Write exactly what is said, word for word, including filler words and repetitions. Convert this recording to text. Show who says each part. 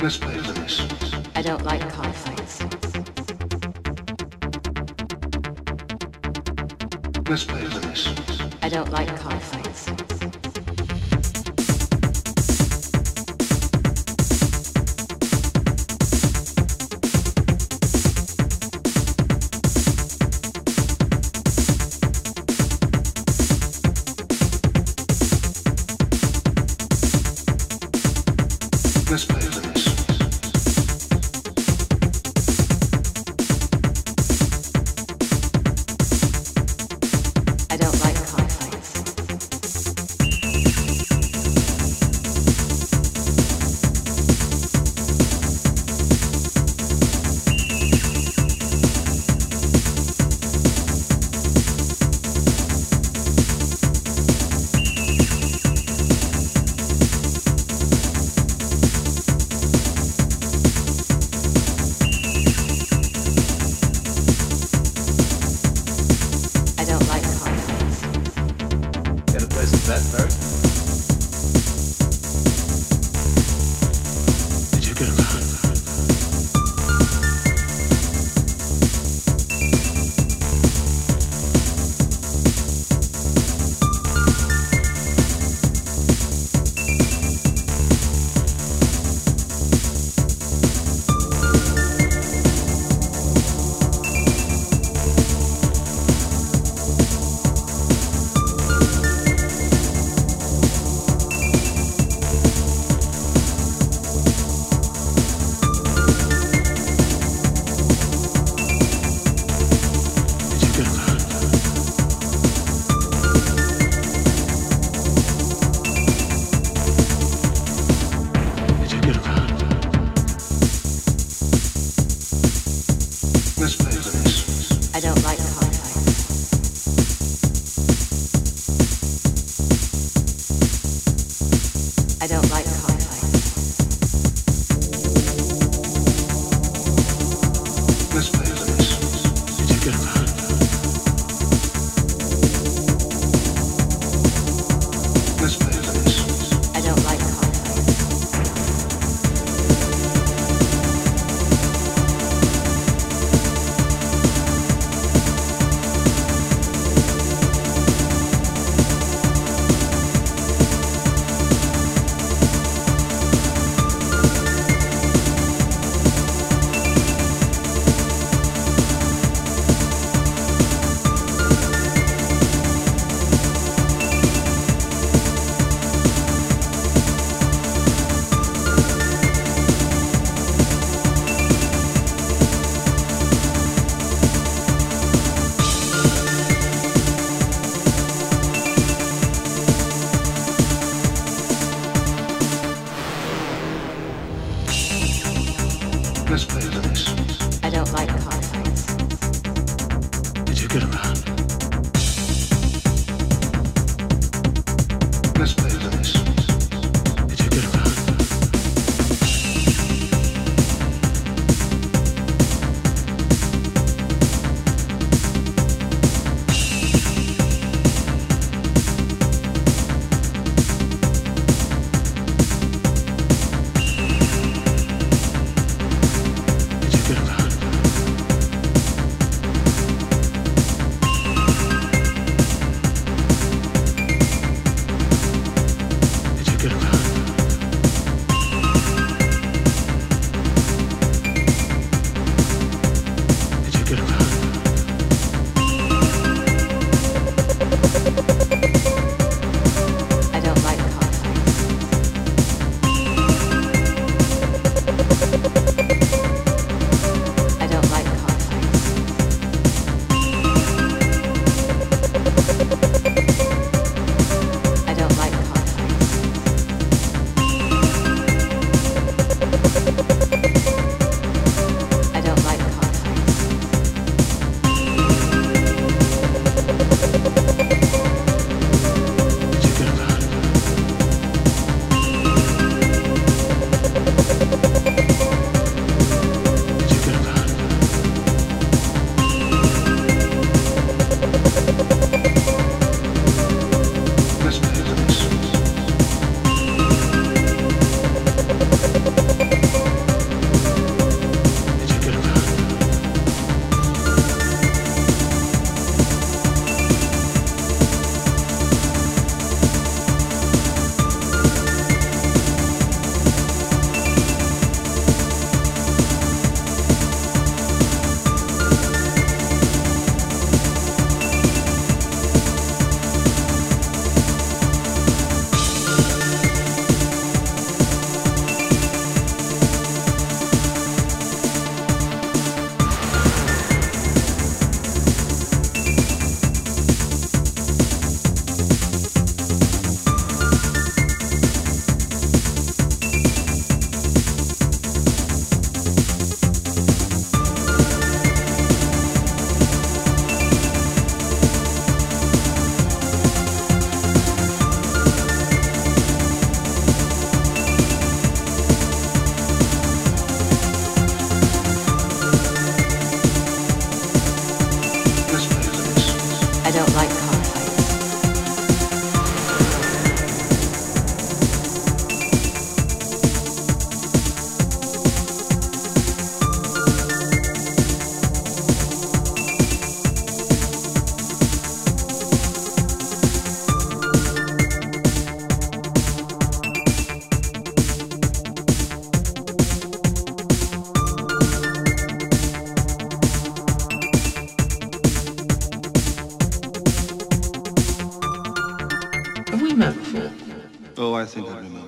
Speaker 1: Let's play for this.
Speaker 2: I don't like conflicts.
Speaker 1: Let's play for this.
Speaker 2: I don't like conflicts.
Speaker 1: Let's play for this.
Speaker 2: I don't like conflicts. I don't like conflicts.
Speaker 3: Gonna play some bet first?
Speaker 1: Did you get a man? Let's play for this.
Speaker 2: I don't like conflicts. I don't like conflicts.
Speaker 1: Let's play for this. Did you get a man? Let's play for this.
Speaker 2: I don't like conflicts.
Speaker 1: Let's play for this.
Speaker 2: I don't like conflicts.
Speaker 1: Did you get a man? Let's play for this. Did you get a man?
Speaker 3: Oh, I think I remember.